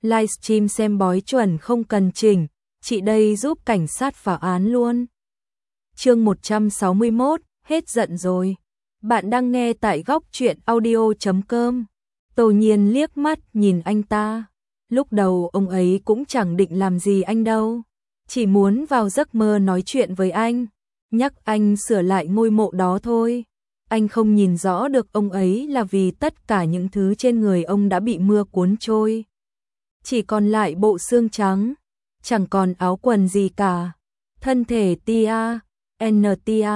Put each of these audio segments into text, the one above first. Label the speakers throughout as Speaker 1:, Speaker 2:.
Speaker 1: livestream xem bói chuẩn không cần chỉnh, chị đây giúp cảnh sát phá án luôn. Chương 161, hết giận rồi. Bạn đang nghe tại góc truyện audio.com. Tô Nhiên liếc mắt nhìn anh ta. Lúc đầu ông ấy cũng chẳng định làm gì anh đâu, chỉ muốn vào giấc mơ nói chuyện với anh, nhắc anh sửa lại ngôi mộ đó thôi. Anh không nhìn rõ được ông ấy là vì tất cả những thứ trên người ông đã bị mưa cuốn trôi. Chỉ còn lại bộ xương trắng, chẳng còn áo quần gì cả. Thân thể tia, tia,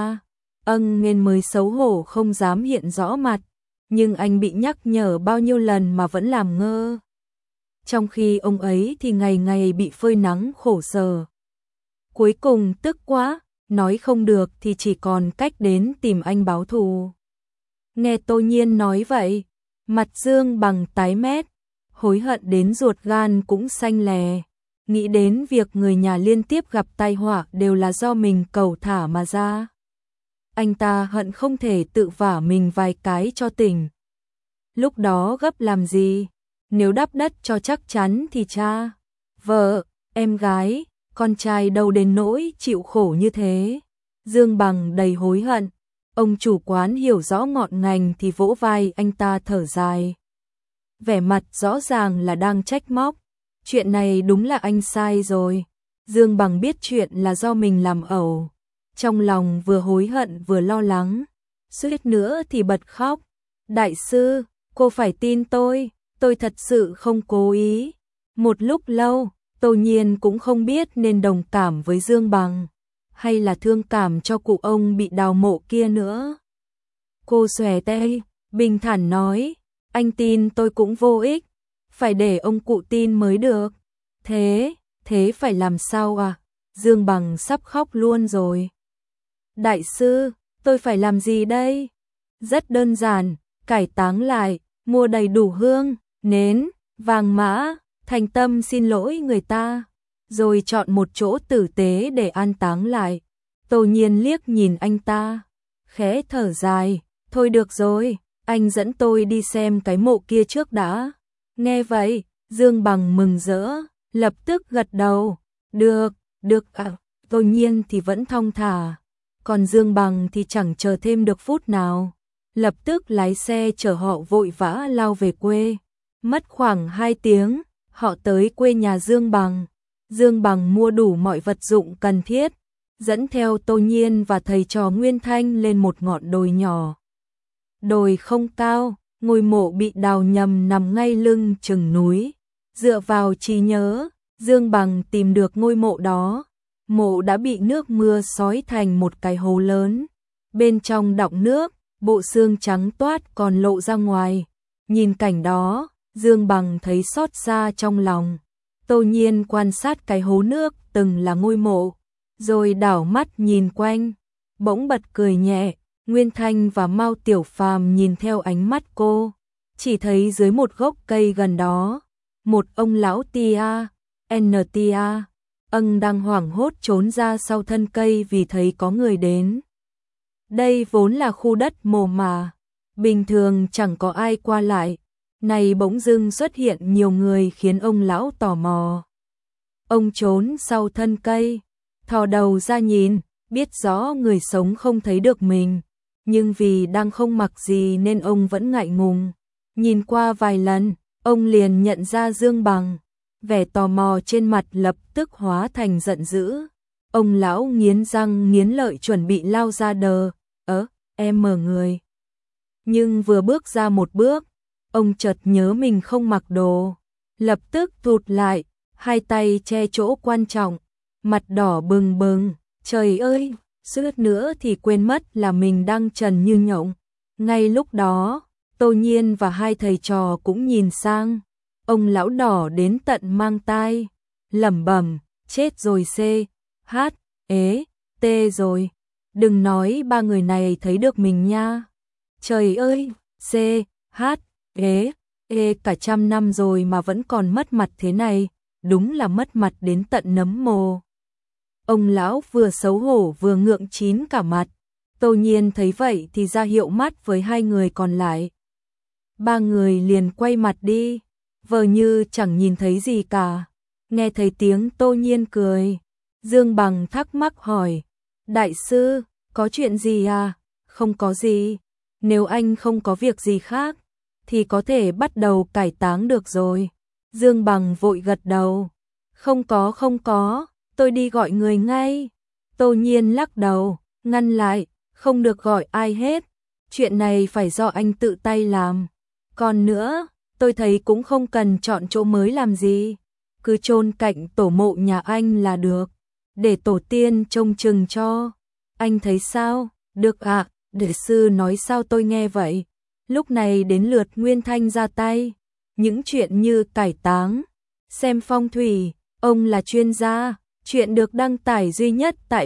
Speaker 1: nên mới xấu hổ không dám hiện rõ mặt. Nhưng anh bị nhắc nhở bao nhiêu lần mà vẫn làm ngơ. Trong khi ông ấy thì ngày ngày bị phơi nắng khổ sở. Cuối cùng tức quá, nói không được thì chỉ còn cách đến tìm anh báo thù. Nghe Tô Nhiên nói vậy, mặt Dương Bằng tái mét, hối hận đến ruột gan cũng xanh lè. Nghĩ đến việc người nhà liên tiếp gặp tai họa đều là do mình cẩu thả mà ra. Anh ta hận không thể tự vả mình vài cái cho tỉnh. Lúc đó gấp làm gì? Nếu đắp đất cho chắc chắn thì cha, vợ, em gái, con trai đâu đến nỗi chịu khổ như thế. Dương Bằng đầy hối hận. Ông chủ quán hiểu rõ ngọn ngành thì vỗ vai anh ta thở dài. Vẻ mặt rõ ràng là đang trách móc. Chuyện này đúng là anh sai rồi. Dương Bằng biết chuyện là do mình làm ẩu. Trong lòng vừa hối hận vừa lo lắng. Suýt nữa thì bật khóc. Đại sư, cô phải tin tôi thật sự không cố ý. Một lúc lâu, Tô Nhiên cũng không biết nên đồng cảm với Dương Bằng, hay là thương cảm cho cụ ông bị đào mộ kia nữa. Cô xòe tay, bình thản nói, anh tin tôi cũng vô ích, phải để ông cụ tin mới được. Thế phải làm sao à? Dương Bằng sắp khóc luôn rồi. Đại sư, tôi phải làm gì đây? Rất đơn giản, cải táng lại, mua đầy đủ hương, nến, vàng mã, thành tâm xin lỗi người ta, rồi chọn một chỗ tử tế để an táng lại. Tô Nhiên liếc nhìn anh ta, khẽ thở dài, thôi được rồi, anh dẫn tôi đi xem cái mộ kia trước đã. Nghe vậy, Dương Bằng mừng rỡ, lập tức gật đầu, được à. Tô Nhiên thì vẫn thong thả, còn Dương Bằng thì chẳng chờ thêm được phút nào, lập tức lái xe chở họ vội vã lao về quê. Mất khoảng 2 tiếng, họ tới quê nhà Dương Bằng. Dương Bằng mua đủ mọi vật dụng cần thiết, dẫn theo Tô Nhiên và thầy trò Nguyên Thanh lên một ngọn đồi nhỏ. Đồi không cao, ngôi mộ bị đào nhầm nằm ngay lưng chừng núi. Dựa vào trí nhớ, Dương Bằng tìm được ngôi mộ đó. Mộ đã bị nước mưa xói thành một cái hố lớn. Bên trong đọng nước, bộ xương trắng toát còn lộ ra ngoài. Nhìn cảnh đó, Dương Bằng thấy xót xa trong lòng. Tô Nhiên quan sát cái hố nước từng là ngôi mộ, rồi đảo mắt nhìn quanh, bỗng bật cười nhẹ. Nguyên Thanh và Mao Tiểu Phàm nhìn theo ánh mắt cô, chỉ thấy dưới một gốc cây gần đó, một ông lão tia, đang hoảng hốt trốn ra sau thân cây vì thấy có người đến. Đây vốn là khu đất mồ mà, bình thường chẳng có ai qua lại. Này bỗng dưng xuất hiện nhiều người khiến ông lão tò mò. Ông trốn sau thân cây, thò đầu ra nhìn, biết rõ người sống không thấy được mình, nhưng vì đang không mặc gì nên ông vẫn ngại ngùng. Nhìn qua vài lần, ông liền nhận ra Dương Bằng, vẻ tò mò trên mặt lập tức hóa thành giận dữ. Ông lão nghiến răng nghiến lợi chuẩn bị lao ra đờ, em mở người. Nhưng vừa bước ra một bước, ông chợt nhớ mình không mặc đồ, lập tức thụt lại, hai tay che chỗ quan trọng, mặt đỏ bừng bừng, trời ơi, suýt nữa thì quên mất là mình đang trần như nhộng. Ngay lúc đó, Tô Nhiên và hai thầy trò cũng nhìn sang, ông lão đỏ đến tận mang tai, lẩm bẩm, chết rồi rồi, đừng nói ba người này thấy được mình nha. Trời ơi, cả 100 năm rồi mà vẫn còn mất mặt thế này, đúng là mất mặt đến tận nấm mồ. Ông lão vừa xấu hổ vừa ngượng chín cả mặt. Tô Nhiên thấy vậy thì ra hiệu mắt với hai người còn lại. Ba người liền quay mặt đi. vờ như chẳng nhìn thấy gì cả. Nghe thấy tiếng Tô Nhiên cười, Dương Bằng thắc mắc hỏi, đại sư, có chuyện gì à? Không có gì, nếu anh không có việc gì khác, thì có thể bắt đầu cải táng được rồi. Dương Bằng vội gật đầu, không có, tôi đi gọi người ngay. Tô Nhiên lắc đầu, ngăn lại, không được gọi ai hết, chuyện này phải do anh tự tay làm. Còn nữa, tôi thấy cũng không cần chọn chỗ mới làm gì, cứ chôn cạnh tổ mộ nhà anh là được, để tổ tiên trông chừng cho. Anh thấy sao? Được ạ, để sư nói sao tôi nghe vậy. Lúc này đến lượt Nguyên Thanh ra tay, những chuyện như cải táng, xem phong thủy, ông là chuyên gia. Chuyện được đăng tải duy nhất tại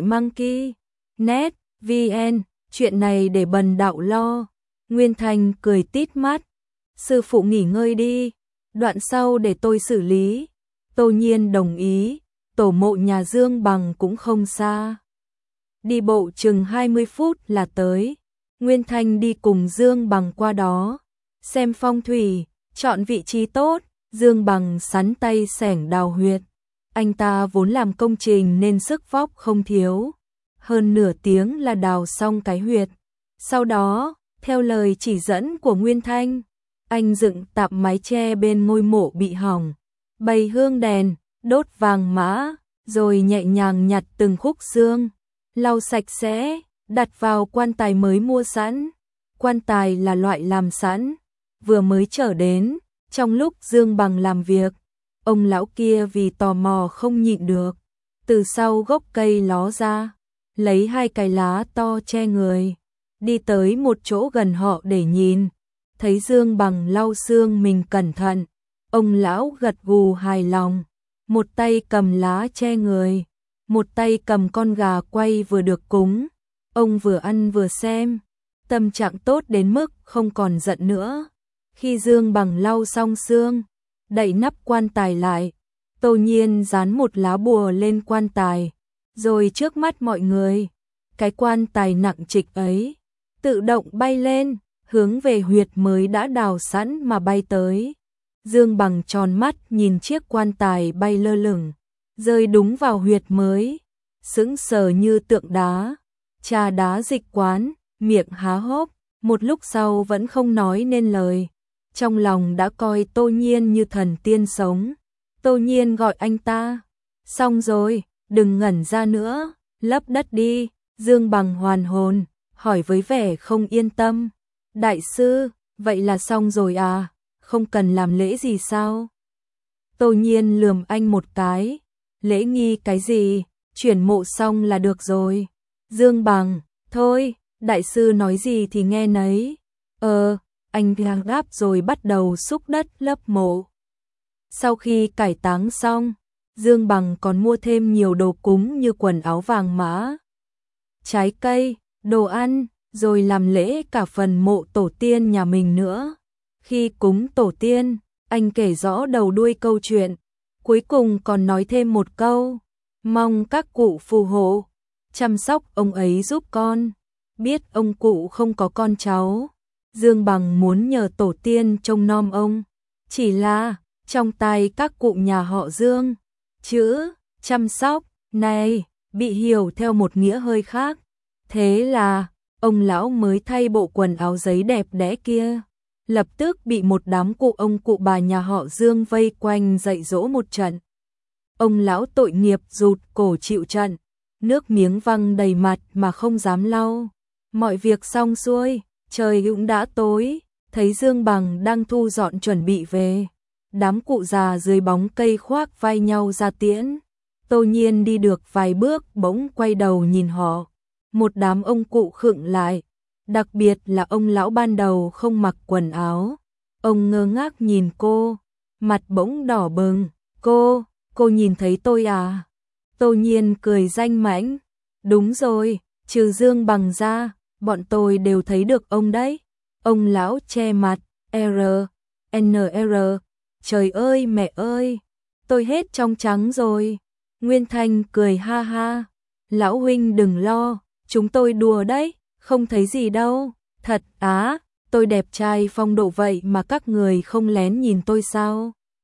Speaker 1: Monkey.net VN, chuyện này để bần đạo lo. Nguyên Thanh cười tít mắt, sư phụ nghỉ ngơi đi, đoạn sau để tôi xử lý. Tô Nhiên đồng ý, tổ mộ nhà Dương Bằng cũng không xa, đi bộ chừng 20 phút là tới. Nguyên Thanh đi cùng Dương Bằng qua đó, xem phong thủy, chọn vị trí tốt. Dương Bằng sắn tay xẻng đào huyệt. Anh ta vốn làm công trình nên sức vóc không thiếu, hơn nửa tiếng là đào xong cái huyệt. Sau đó, theo lời chỉ dẫn của Nguyên Thanh, anh dựng tạm mái che bên ngôi mộ bị hỏng, bày hương đèn, đốt vàng mã, rồi nhẹ nhàng nhặt từng khúc xương, lau sạch sẽ, đặt vào quan tài mới mua sẵn. Quan tài là loại làm sẵn, vừa mới trở đến. Trong lúc Dương Bằng làm việc, ông lão kia vì tò mò không nhịn được, từ sau gốc cây ló ra, lấy 2 cái lá to che người, đi tới một chỗ gần họ để nhìn. Thấy Dương Bằng lau xương mình cẩn thận, ông lão gật gù hài lòng, một tay cầm lá che người, một tay cầm con gà quay vừa được cúng. Ông vừa ăn vừa xem, tâm trạng tốt đến mức không còn giận nữa. Khi Dương Bằng lau xong xương, đậy nắp quan tài lại, Tô Nhiên dán một lá bùa lên quan tài, rồi trước mắt mọi người, cái quan tài nặng trịch ấy tự động bay lên, hướng về huyệt mới đã đào sẵn mà bay tới. Dương Bằng tròn mắt nhìn chiếc quan tài bay lơ lửng, rơi đúng vào huyệt mới, sững sờ như tượng đá. Trà đá dịch quán, miệng há hốc, một lúc sau vẫn không nói nên lời. Trong lòng đã coi Tô Nhiên như thần tiên sống. Tô Nhiên gọi anh ta, xong rồi, đừng ngẩn ra nữa, lấp đất đi. Dương Bằng hoàn hồn, hỏi với vẻ không yên tâm, đại sư, vậy là xong rồi à, không cần làm lễ gì sao? Tô Nhiên lườm anh một cái, lễ nghi cái gì, chuyển mộ xong là được rồi. Dương Bằng, thôi, đại sư nói gì thì nghe nấy. Anh đáp rồi bắt đầu xúc đất lấp mộ. Sau khi cải táng xong, Dương Bằng còn mua thêm nhiều đồ cúng như quần áo vàng mã, trái cây, đồ ăn, rồi làm lễ cả phần mộ tổ tiên nhà mình nữa. Khi cúng tổ tiên, anh kể rõ đầu đuôi câu chuyện, cuối cùng còn nói thêm một câu, mong các cụ phù hộ, chăm sóc ông ấy giúp con. Biết ông cụ không có con cháu, Dương Bằng muốn nhờ tổ tiên trông nom ông. Chỉ là, trong tay các cụ nhà họ Dương, chữ chăm sóc này bị hiểu theo một nghĩa hơi khác. Thế là, ông lão mới thay bộ quần áo giấy đẹp đẽ kia, lập tức bị một đám cụ ông cụ bà nhà họ Dương vây quanh dạy dỗ một trận. Ông lão tội nghiệp rụt cổ chịu trận, nước miếng văng đầy mặt mà không dám lau. Mọi việc xong xuôi, trời cũng đã tối, thấy Dương Bằng đang thu dọn chuẩn bị về. Đám cụ già dưới bóng cây khoác vai nhau ra tiễn. Tô Nhiên đi được vài bước bỗng quay đầu nhìn họ. Một đám ông cụ khựng lại, đặc biệt là ông lão ban đầu không mặc quần áo. Ông ngơ ngác nhìn cô, mặt bỗng đỏ bừng. Cô nhìn thấy tôi à? Tô Nhiên cười danh mãnh. Đúng rồi, trừ Dương Bằng ra, bọn tôi đều thấy được ông đấy. Ông lão che mặt, NR, trời ơi mẹ ơi, tôi hết trong trắng rồi. Nguyên Thanh cười ha ha, lão huynh đừng lo, chúng tôi đùa đấy, không thấy gì đâu. Thật á, tôi đẹp trai phong độ vậy mà các người không lén nhìn tôi sao?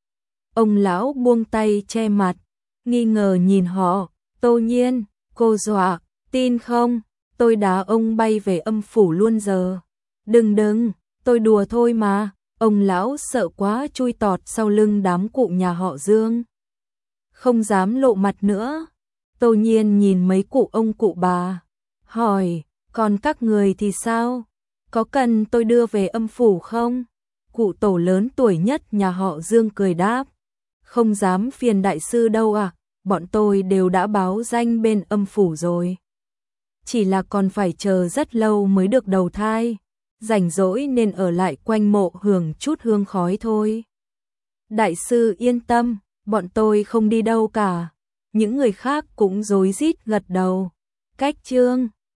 Speaker 1: Ông lão buông tay che mặt, nghi ngờ nhìn họ. Tô Nhiên, cô dọa, tin không? Tôi đá ông bay về âm phủ luôn giờ. Đừng, tôi đùa thôi mà. Ông lão sợ quá chui tọt sau lưng đám cụ nhà họ Dương. Không dám lộ mặt nữa. Tô Nhiên nhìn mấy cụ ông cụ bà, hỏi, còn các người thì sao? Có cần tôi đưa về âm phủ không? Cụ tổ lớn tuổi nhất nhà họ Dương cười đáp, không dám phiền đại sư đâu à, bọn tôi đều đã báo danh bên âm phủ rồi. Chỉ là còn phải chờ rất lâu mới được đầu thai, rảnh rỗi nên ở lại quanh mộ hưởng chút hương khói thôi. Đại sư yên tâm, bọn tôi không đi đâu cả. Những người khác cũng rối rít gật đầu. Cách chương